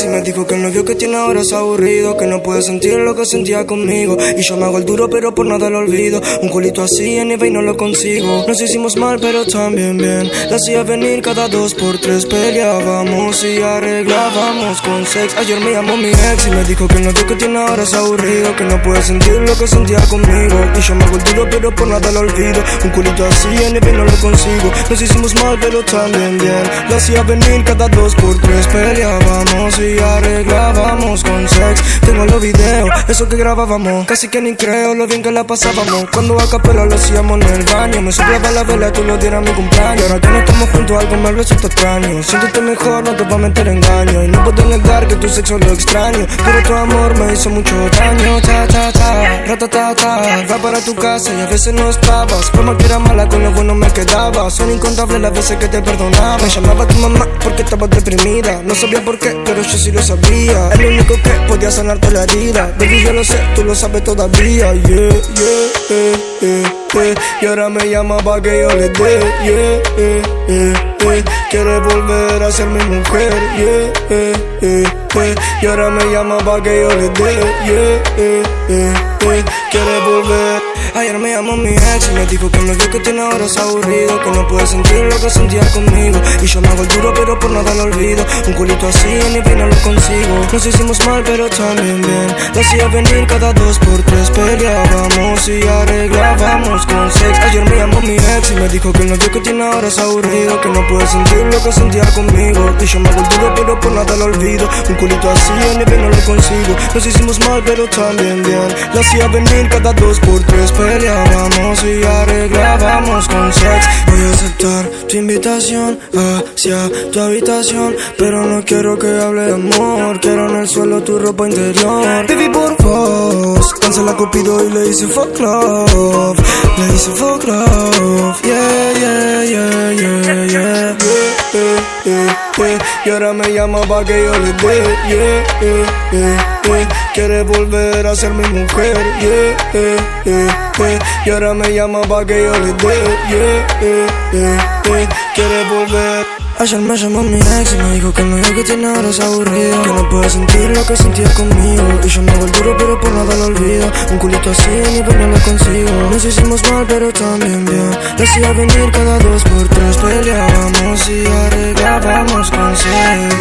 ex y me dijo que el novio que tiene ahora es aburrido, que no puede sentir lo que sentía conmigo. Y yo me hago el duro pero por nada lo olvido. Un culito así en eBay no lo consigo. Nos hicimos mal pero también bien. La hacía venir cada 2 por 3. Peleábamos y arreglábamos con sex. Ayer me llamó mi ex y me dijo que el novio que tiene ahora es aburrido, que no puede sentir lo que sentía conmigo. Y yo me hago el duro pero por nada lo olvido. Un culito así en eBay no lo consigo. Nos hicimos mal pero también bien. La hacía venir cada 2 por 3. Peleábamos y arreglábamos con sex. Tengo los videos, eso que grabábamos. Casi que ni creo lo bien que la pasábamos. Cuando a capela lo hacíamos en el baño. Me soplaba la vela, tú lo dieras a mi cumpleaños. Ahora que no estamos juntos algo me resulta extraño. Siéntete mejor, no te voy a meter engaño. Y no puedo negar que tu sexo lo extraño, pero tu amor me hizo mucho daño. Ta ta ta, ratatata. Va para tu casa y a veces no estabas. Como que era mala, con lo bueno me quedaba. Son incontables las veces que te perdonaba. Me llamaba tu mamá porque estabas deprimida. No sabía por qué, pero yo sí lo sabía. El único que podía sanarte la herida. Baby, yo lo sé, tú lo sabes todavía. Y ahora me llama pa' que yo le dé. Quiere volver a ser mi mujer. Y ahora me llama pa' que yo le dé. Quiere volver. Ayer me llamó mi ex y me dijo que el novio que tiene ahora es aburrido, que no puede sentir lo que sentía conmigo. Y yo me hago el duro pero por nada lo olvido. Un culito así en eBay no lo consigo. Nos hicimos mal pero también bien. La hacía venir cada 2 por 3. Peleábamos y arreglábamos con sex. Ayer me llamó mi ex y me dijo que el novio que tiene ahora es aburrido, que no puede sentir lo que sentía conmigo. Y yo me hago el duro pero por nada lo olvido. Un culito así en eBay no lo consigo. Nos hicimos mal pero también bien. La hacía venir cada 2 por 3. Peleábamos y arreglábamos con sex. Voy a aceptar tu invitación hacia tu habitación, pero no quiero que hable de amor. Quiero en el suelo tu ropa interior. Baby, por vos cancela Cupido y le hice fuck love. Le hice fuck love. Y ahora me llama pa' que yo le dé. Quiere volver a ser mi mujer. Y ahora me llama pa' que yo le dé. Quiere volver. Ayer me llamó mi ex y me dijo que el novio que tiene ahora es aburrido, que no puede sentir lo que sentía conmigo. Y yo me hago el duro pero por nada lo olvido. Un culito así ni pero no lo consigo. Nos hicimos mal pero también bien. La hacía venir cada 2 por 3. Peleábamos y arreglábamos con sex.